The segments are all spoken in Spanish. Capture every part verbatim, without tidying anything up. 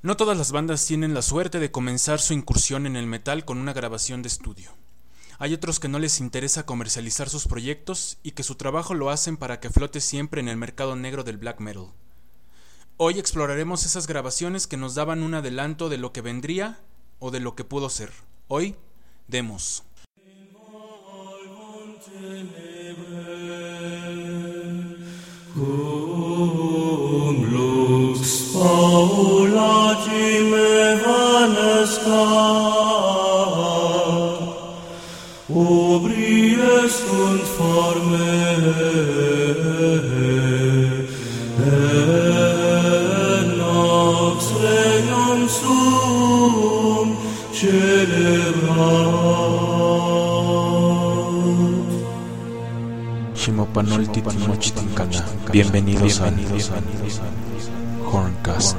No todas las bandas tienen la suerte de comenzar su incursión en el metal con una grabación de estudio. Hay otros que no les interesa comercializar sus proyectos y que su trabajo lo hacen para que flote siempre en el mercado negro del black metal. Hoy exploraremos esas grabaciones que nos daban un adelanto de lo que vendría o de lo que pudo ser. Hoy, demos. Cum lux paulatim evanescat, ubri estunt forme, et nox regnum suum celebrat. Bienvenidos a Horncast.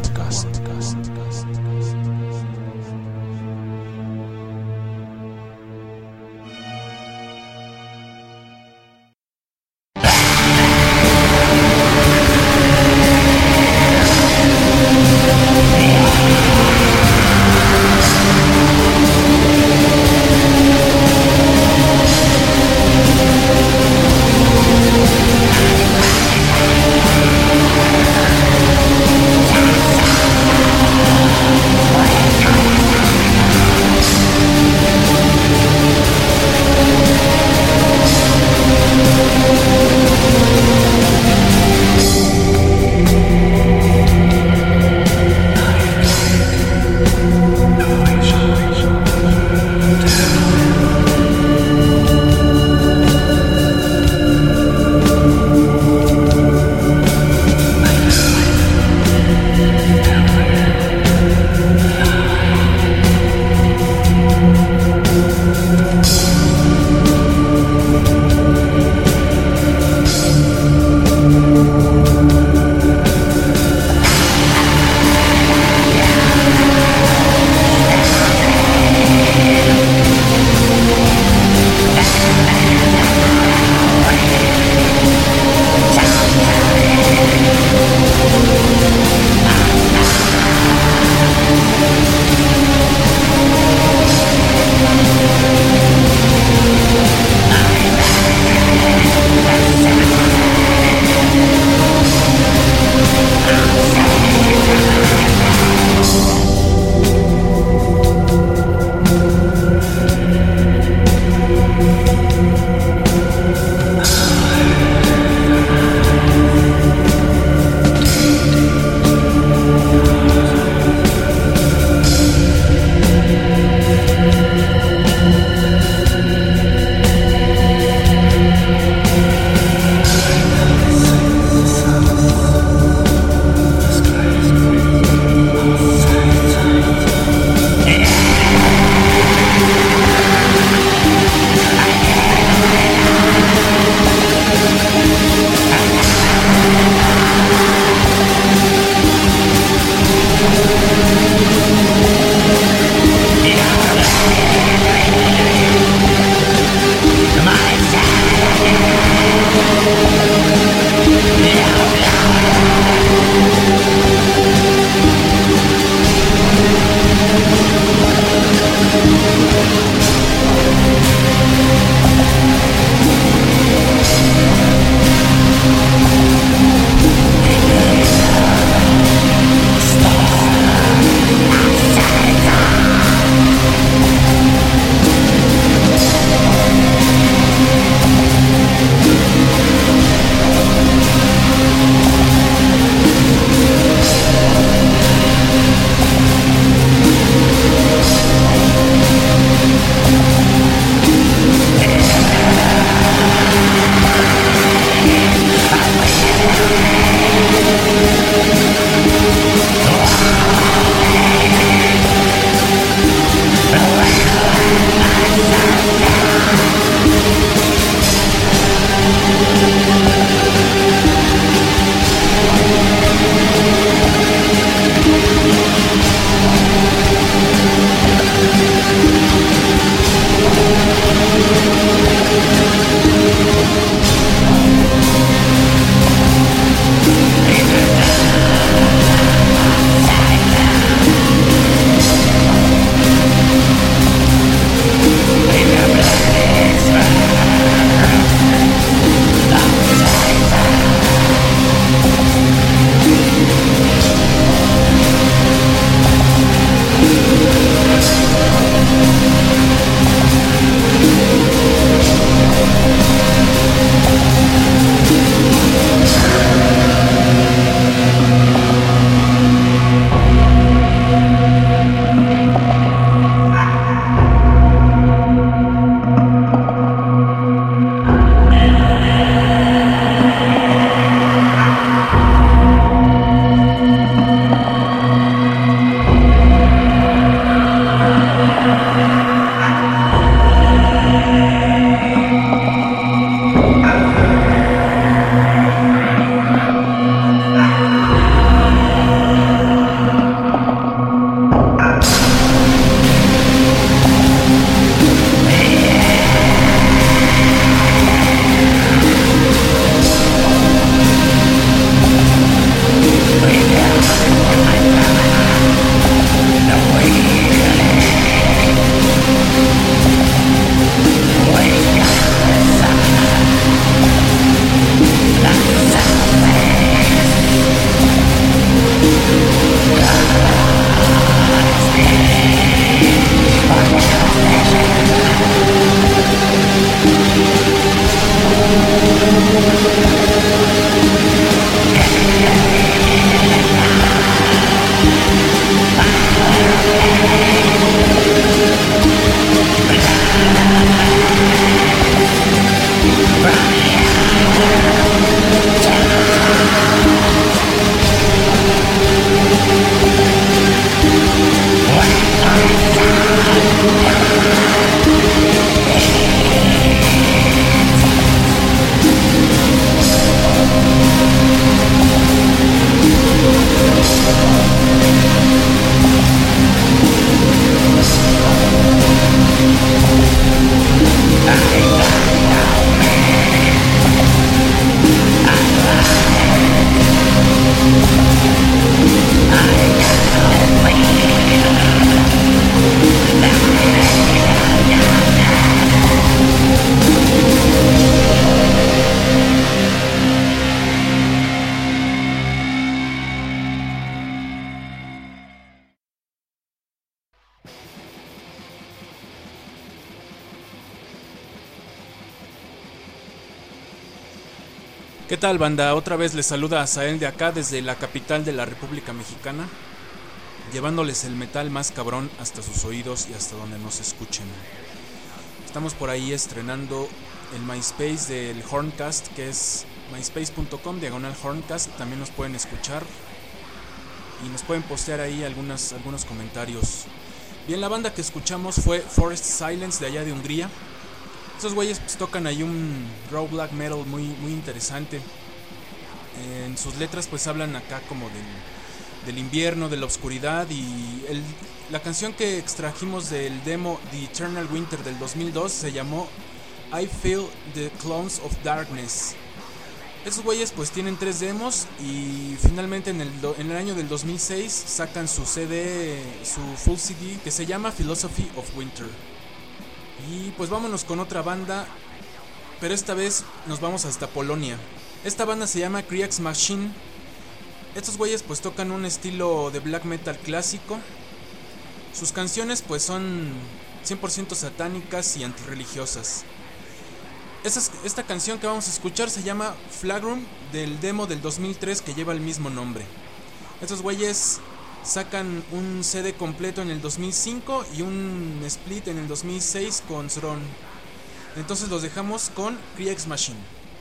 ¿Qué tal, banda? Otra vez les saluda Azael de acá desde la capital de la República Mexicana, llevándoles el metal más cabrón hasta sus oídos y hasta donde nos escuchen. Estamos por ahí estrenando el MySpace del Horncast, que es myspace punto com diagonal Horncast. También nos pueden escuchar y nos pueden postear ahí algunas, algunos comentarios. Bien, la banda que escuchamos fue Forest Silence de allá de Hungría. Esos güeyes pues, tocan ahí un raw black metal muy, muy interesante. En sus letras pues hablan acá como del, del invierno, de la oscuridad. Y el, la canción que extrajimos del demo The Eternal Winter del dos mil dos se llamó I Feel the Clones of Darkness. Esos güeyes pues tienen tres demos y finalmente en el, en el año del dos mil seis sacan su C D, su full C D que se llama Philosophy of Winter. Y pues vámonos con otra banda, pero esta vez nos vamos hasta Polonia. Esta banda se llama Krieg's Machine. Estos güeyes pues tocan un estilo de black metal clásico. Sus canciones pues son cien por ciento satánicas y antirreligiosas. Esta, esta canción que vamos a escuchar se llama Flagrum del demo del dos mil tres que lleva el mismo nombre. Estos güeyes sacan un C D completo en el dos mil cinco y un split en el dos mil seis con Zron. Entonces los dejamos con Krieg's Machine.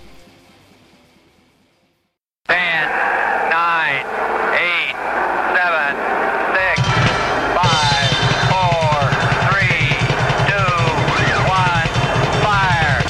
ten, nine, eight, seven, six, five, four, three, two, one, fire.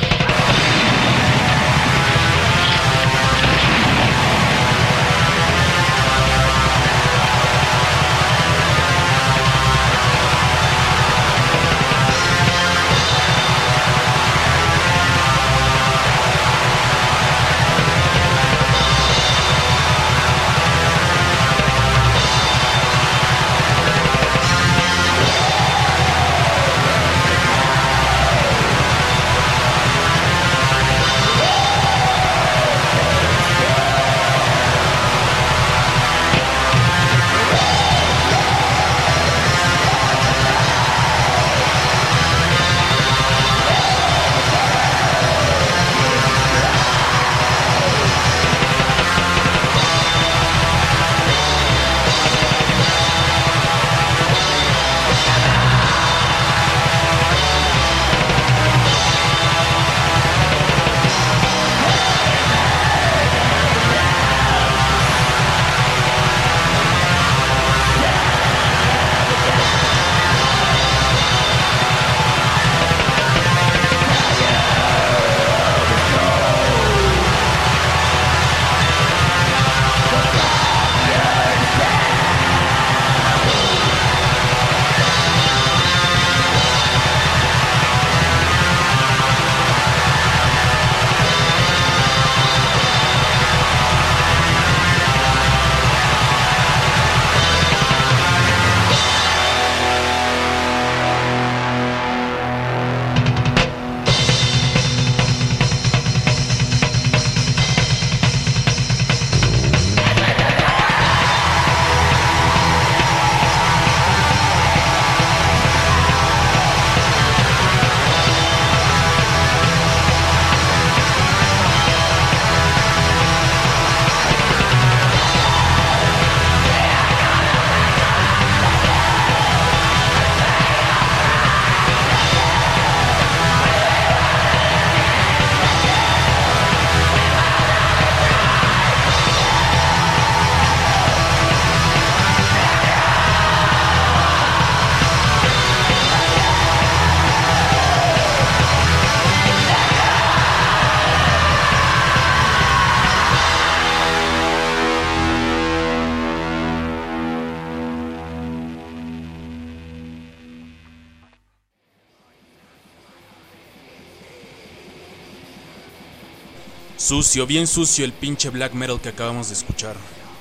Sucio, bien sucio el pinche black metal que acabamos de escuchar.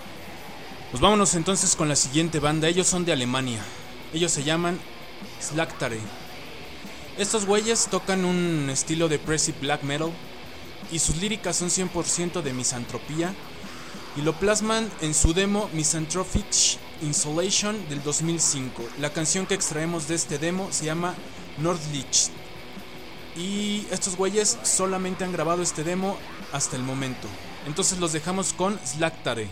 Pues vámonos entonces con la siguiente banda. Ellos son de Alemania. Ellos se llaman Slaktare. Estos güeyes tocan un estilo de depressive black metal y sus líricas son cien por ciento de misantropía y lo plasman en su demo Misanthropic Insolation del dos mil cinco. La canción que extraemos de este demo se llama Nordlicht. Y estos güeyes solamente han grabado este demo hasta el momento. Entonces los dejamos con Slactare.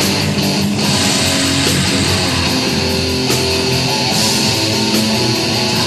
Thank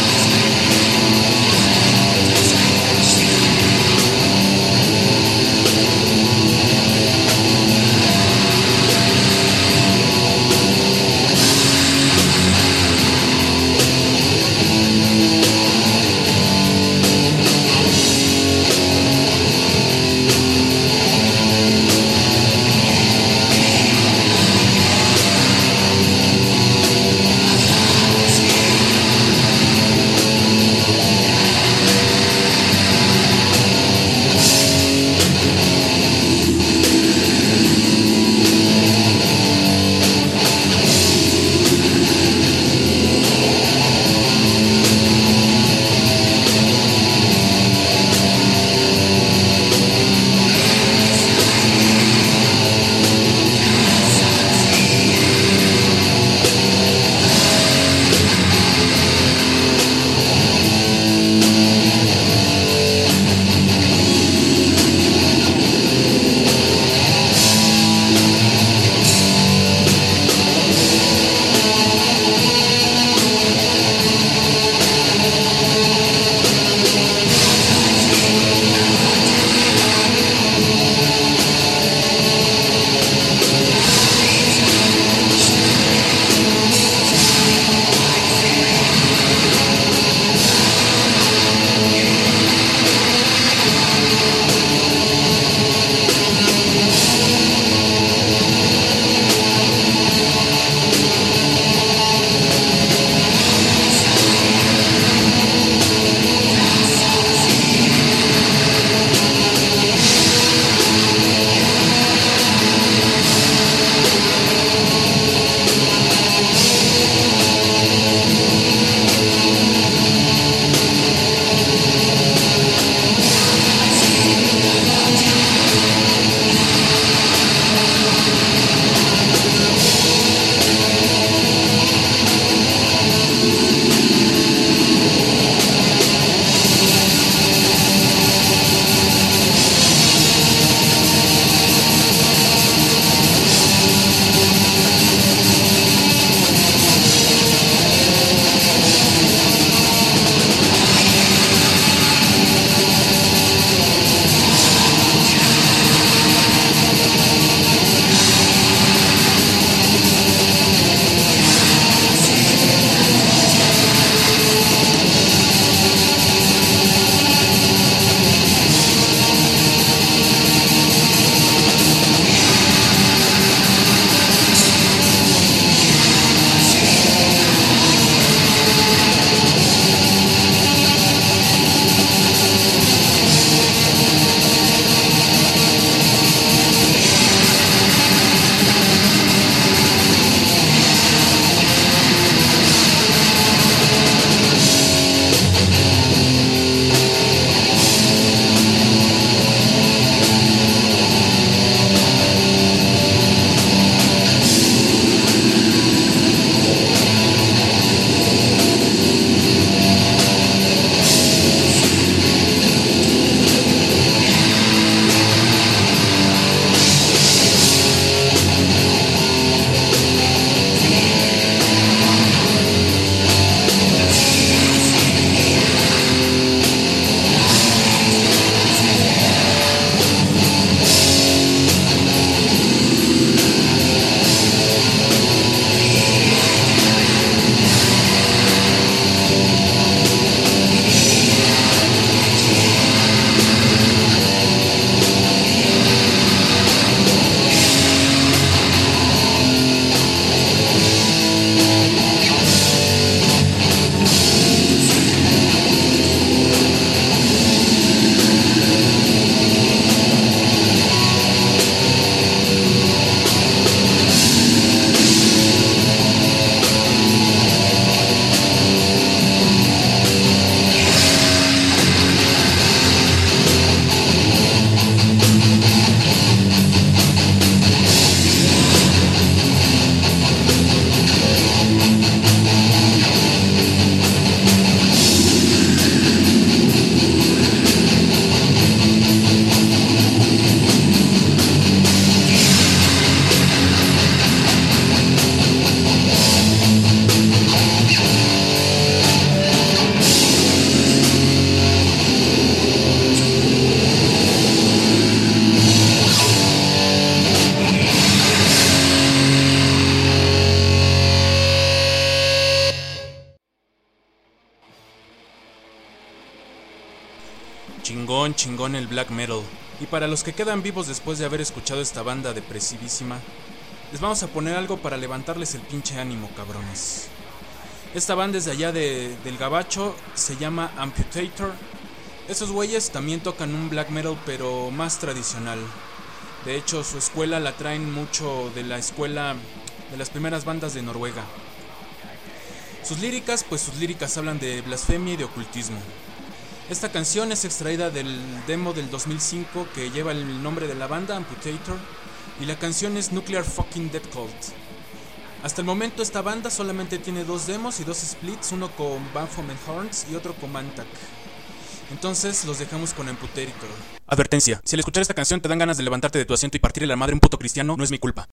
bien chingón el black metal. Y para los que quedan vivos después de haber escuchado esta banda depresivísima, les vamos a poner algo para levantarles el pinche ánimo, cabrones. Esta banda es de allá de, del Gabacho, se llama Amputator. Esos güeyes también tocan un black metal, pero más tradicional. De hecho, su escuela la traen mucho de la escuela de las primeras bandas de Noruega. Sus líricas, pues sus líricas hablan de blasfemia y de ocultismo. Esta canción es extraída del demo del dos mil cinco que lleva el nombre de la banda, Amputator, y la canción es Nuclear Fucking Death Cult. Hasta el momento esta banda solamente tiene dos demos y dos splits, uno con Baphomet Horns y otro con Mantak. Entonces los dejamos con Amputator. Advertencia: si al escuchar esta canción te dan ganas de levantarte de tu asiento y partirle la madre a un puto cristiano, no es mi culpa.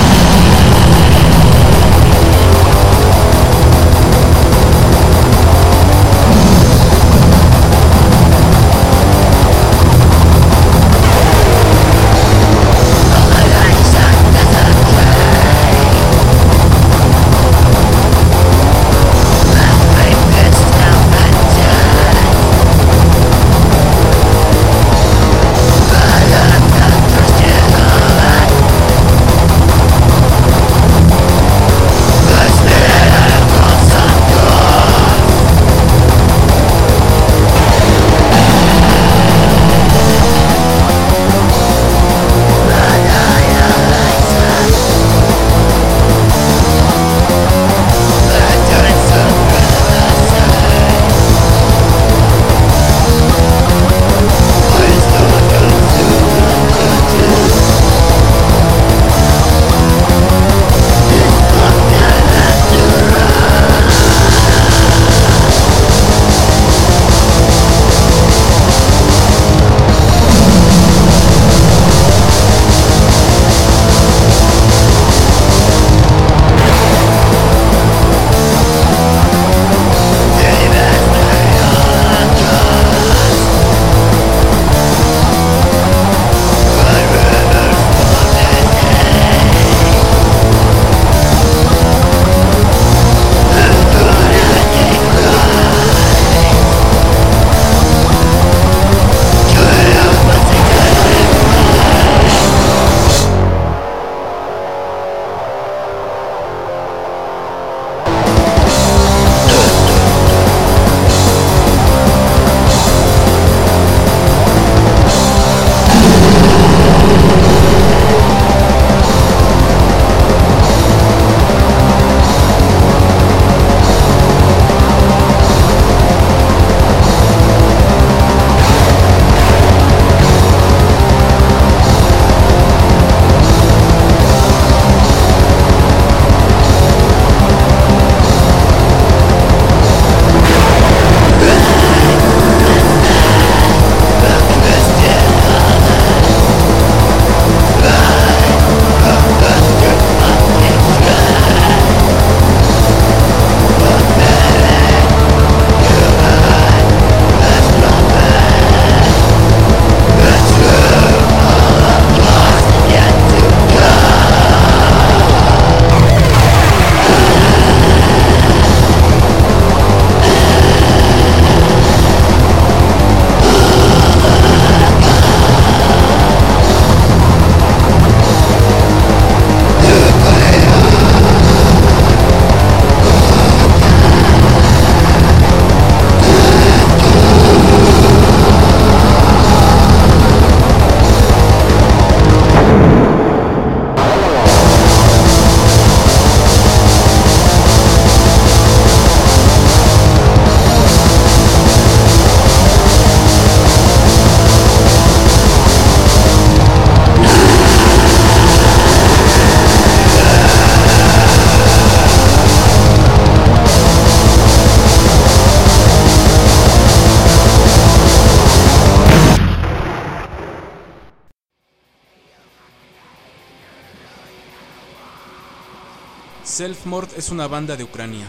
Selfmord es una banda de Ucrania.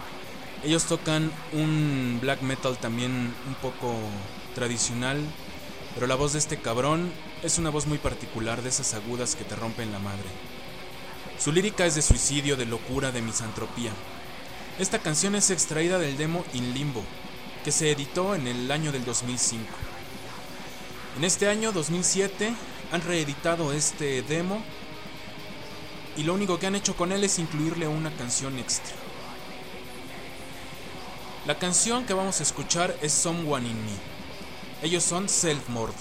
Ellos tocan un black metal también un poco tradicional, pero la voz de este cabrón es una voz muy particular, de esas agudas que te rompen la madre. Su lírica es de suicidio, de locura, de misantropía. Esta canción es extraída del demo In Limbo, que se editó en el año del dos mil cinco. En este año dos mil siete han reeditado este demo y lo único que han hecho con él es incluirle una canción extra. La canción que vamos a escuchar es Someone in Me. Ellos son Self-Mord.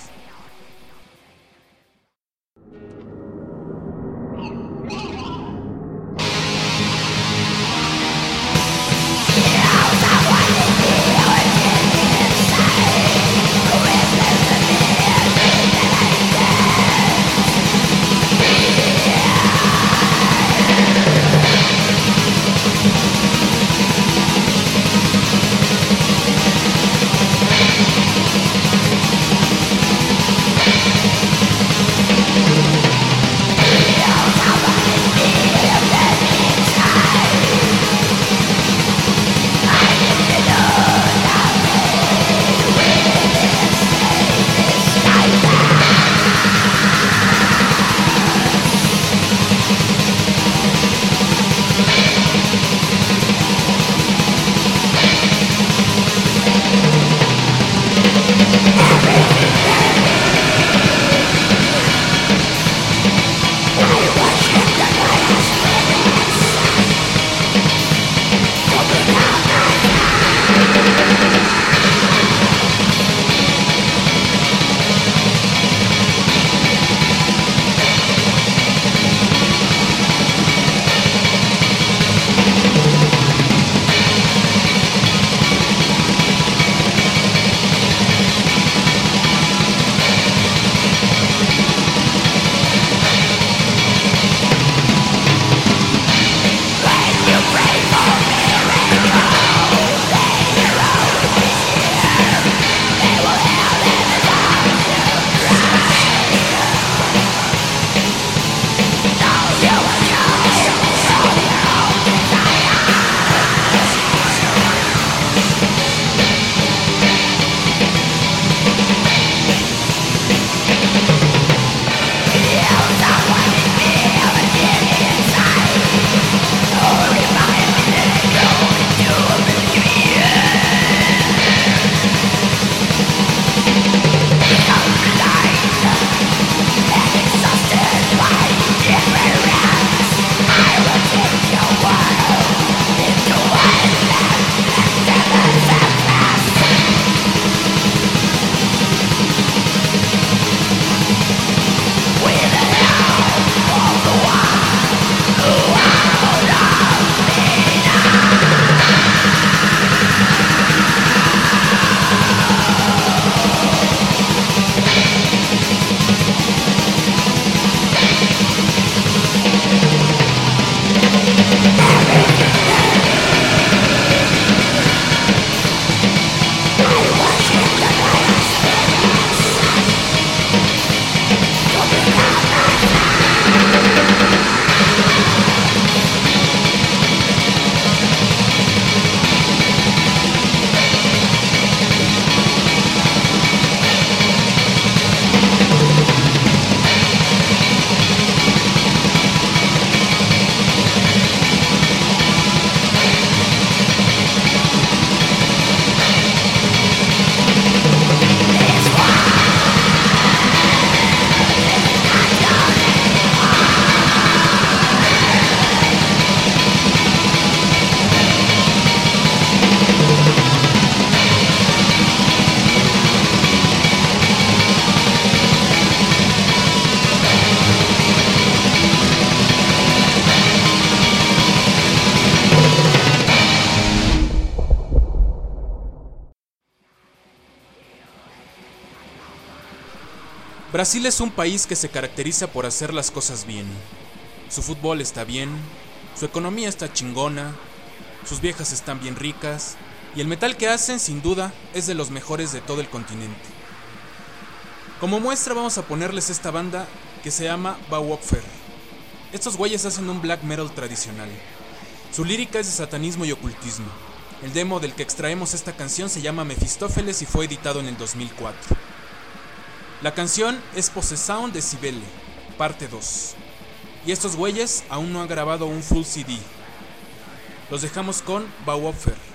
Brasil es un país que se caracteriza por hacer las cosas bien. Su fútbol está bien, su economía está chingona, sus viejas están bien ricas, y el metal que hacen, sin duda, es de los mejores de todo el continente. Como muestra vamos a ponerles esta banda que se llama Bauopfer. Estos güeyes hacen un black metal tradicional. Su lírica es de satanismo y ocultismo. El demo del que extraemos esta canción se llama Mefistófeles y fue editado en el dos mil cuatro. La canción es Possession de Cybele, parte dos. Y estos güeyes aún no han grabado un full C D. Los dejamos con Bauopfer.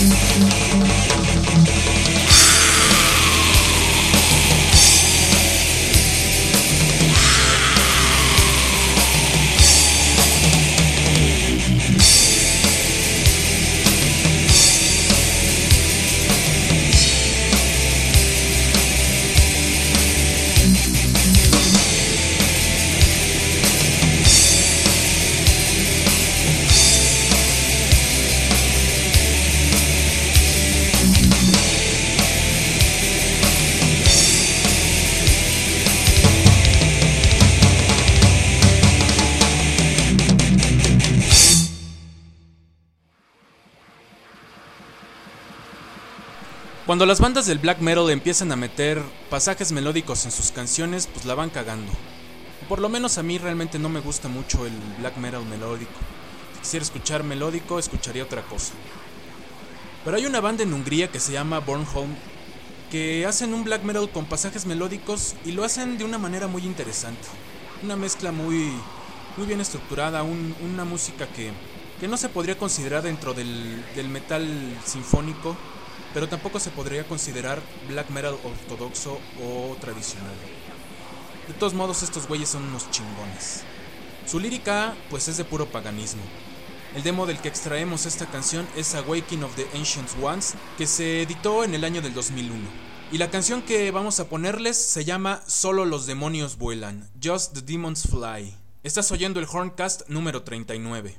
Cuando las bandas del black metal empiezan a meter pasajes melódicos en sus canciones, pues la van cagando. O por lo menos a mí realmente no me gusta mucho el black metal melódico. Si quisiera escuchar melódico, escucharía otra cosa. Pero hay una banda en Hungría que se llama Bornholm, que hacen un black metal con pasajes melódicos y lo hacen de una manera muy interesante. Una mezcla muy, muy bien estructurada, un, una música que, que no se podría considerar dentro del, del metal sinfónico, pero tampoco se podría considerar black metal ortodoxo o tradicional. De todos modos, estos güeyes son unos chingones. Su lírica, pues, es de puro paganismo. El demo del que extraemos esta canción es Awakening of the Ancient Ones, que se editó en el año del dos mil uno. Y la canción que vamos a ponerles se llama Solo los demonios vuelan, Just the Demons Fly. Estás oyendo el Horncast número treinta y nueve.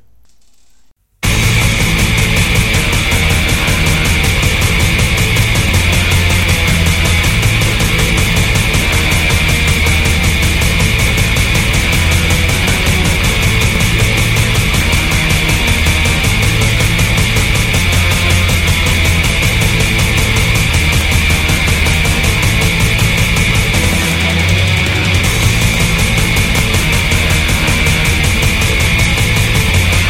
We'll be right back.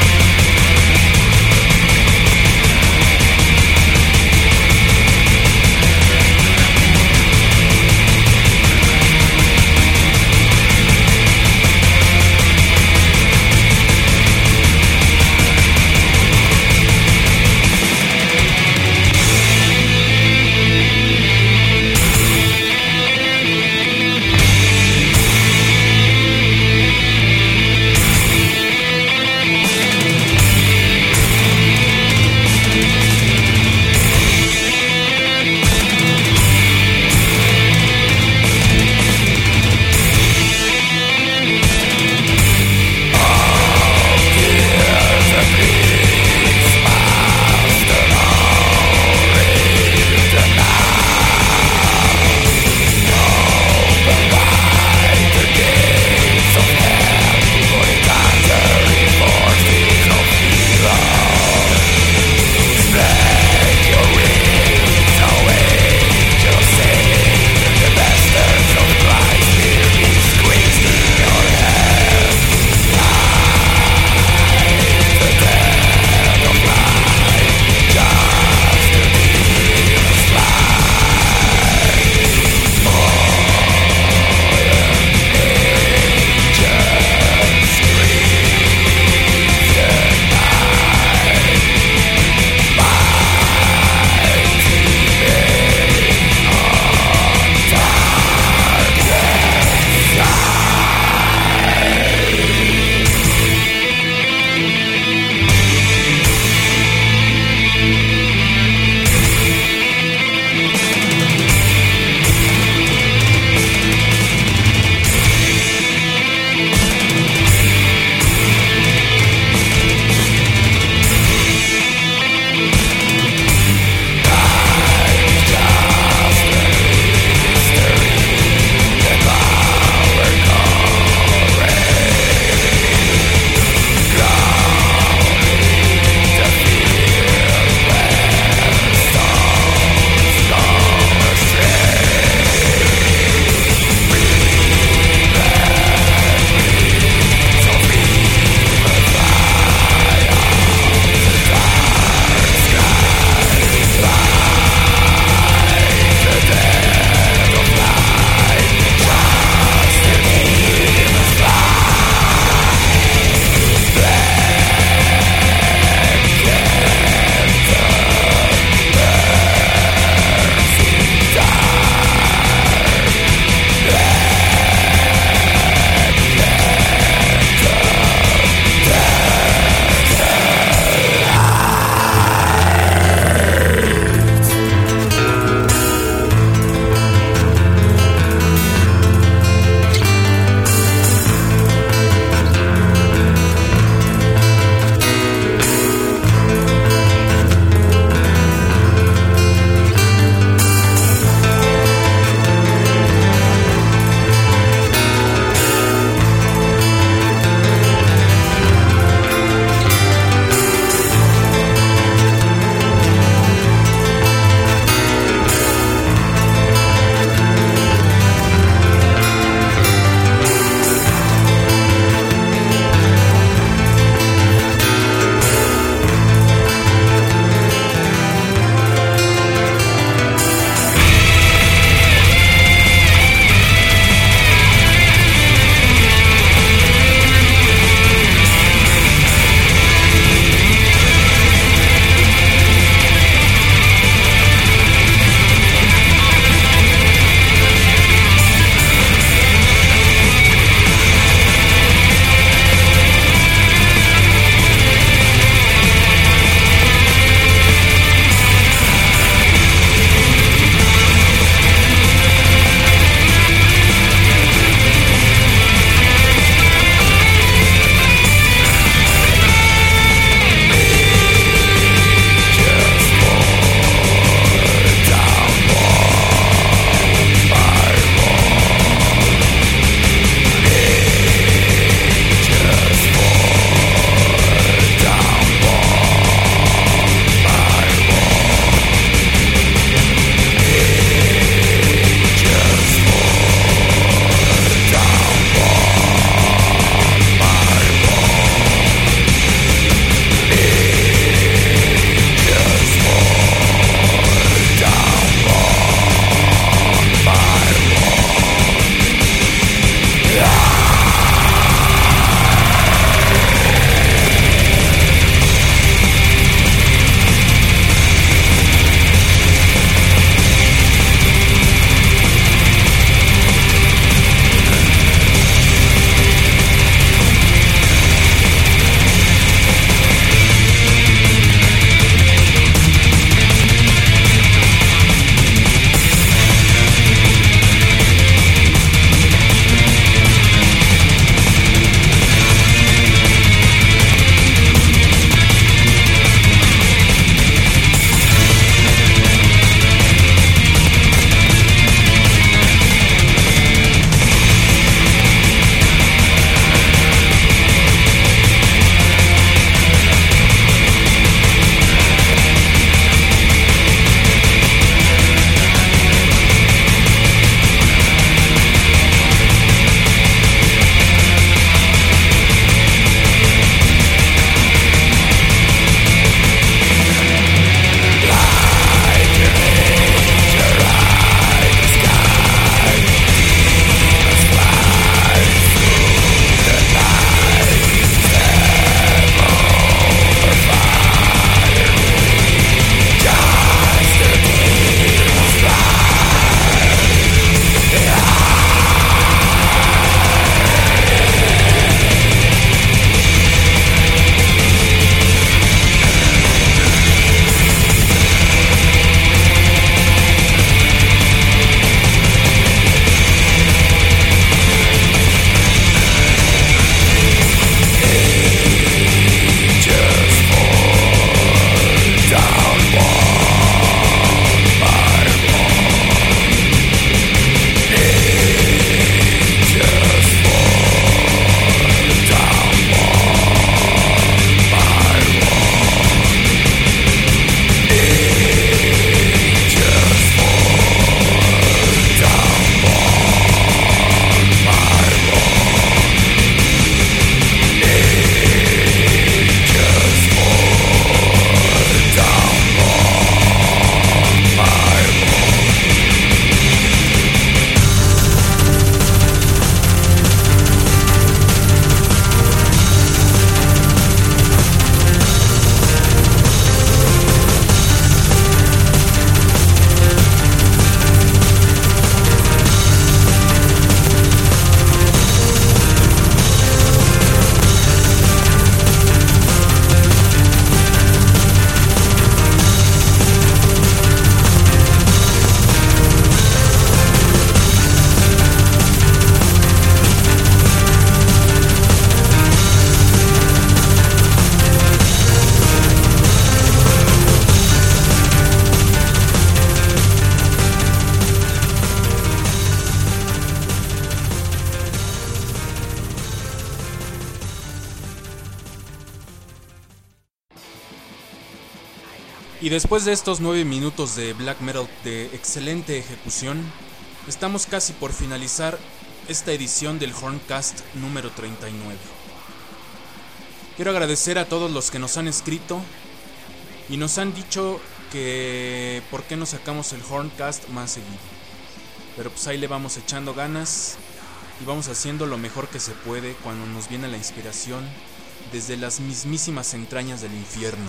Y después de estos nueve minutos de black metal de excelente ejecución, estamos casi por finalizar esta edición del Horncast número treinta y nueve. Quiero agradecer a todos los que nos han escrito y nos han dicho que por qué no sacamos el Horncast más seguido. Pero pues ahí le vamos echando ganas y vamos haciendo lo mejor que se puede cuando nos viene la inspiración desde las mismísimas entrañas del infierno.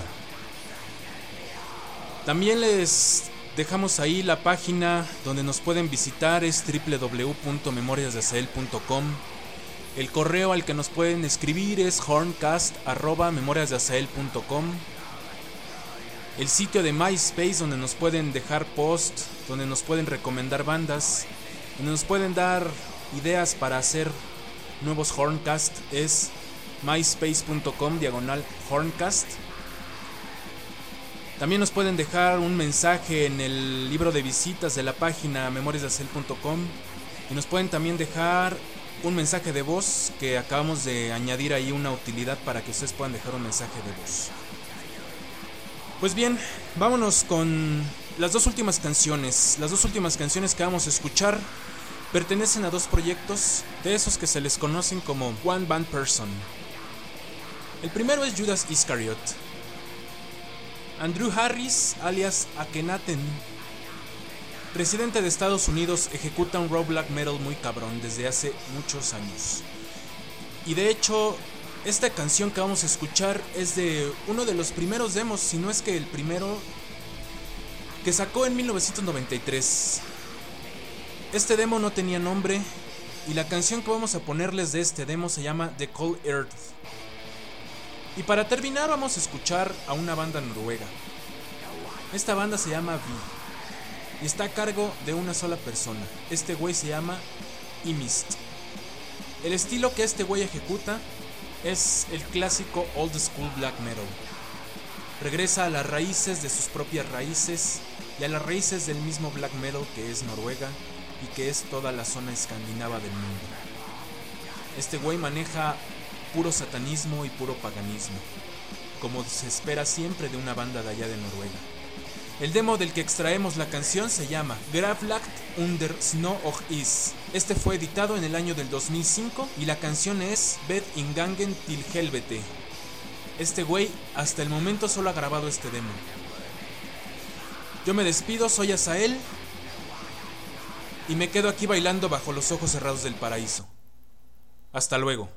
También les dejamos ahí la página donde nos pueden visitar, es doble u doble u doble u punto memorias de azael punto com. El correo al que nos pueden escribir es horncast arroba memorias de azael punto com. El sitio de MySpace donde nos pueden dejar post, donde nos pueden recomendar bandas, donde nos pueden dar ideas para hacer nuevos Horncast, es myspace punto com diagonal horncast. También nos pueden dejar un mensaje en el libro de visitas de la página memorias de azael punto com y nos pueden también dejar un mensaje de voz, que acabamos de añadir ahí una utilidad para que ustedes puedan dejar un mensaje de voz. Pues bien, vámonos con las dos últimas canciones. Las dos últimas canciones que vamos a escuchar pertenecen a dos proyectos de esos que se les conocen como One Band Person. El primero es Judas Iscariot. Andrew Harris, alias Akhenaten, residente de Estados Unidos, ejecuta un raw black metal muy cabrón desde hace muchos años. Y de hecho, esta canción que vamos a escuchar es de uno de los primeros demos, si no es que el primero, que sacó en mil novecientos noventa y tres. Este demo no tenía nombre y la canción que vamos a ponerles de este demo se llama The Cold Earth. Y para terminar vamos a escuchar a una banda noruega. Esta banda se llama Vi y está a cargo de una sola persona. Este güey se llama Imist. El estilo que este güey ejecuta es el clásico old school black metal. Regresa a las raíces de sus propias raíces y a las raíces del mismo black metal que es Noruega y que es toda la zona escandinava del mundo. Este güey maneja puro satanismo y puro paganismo, como se espera siempre de una banda de allá de Noruega. El demo del que extraemos la canción se llama Gravlagt under Snow og Is. Este fue editado en el año del dos mil cinco y la canción es Ved Ingangen til Helvete. Este güey hasta el momento solo ha grabado este demo. Yo me despido, soy Azael y me quedo aquí bailando bajo los ojos cerrados del paraíso. Hasta luego.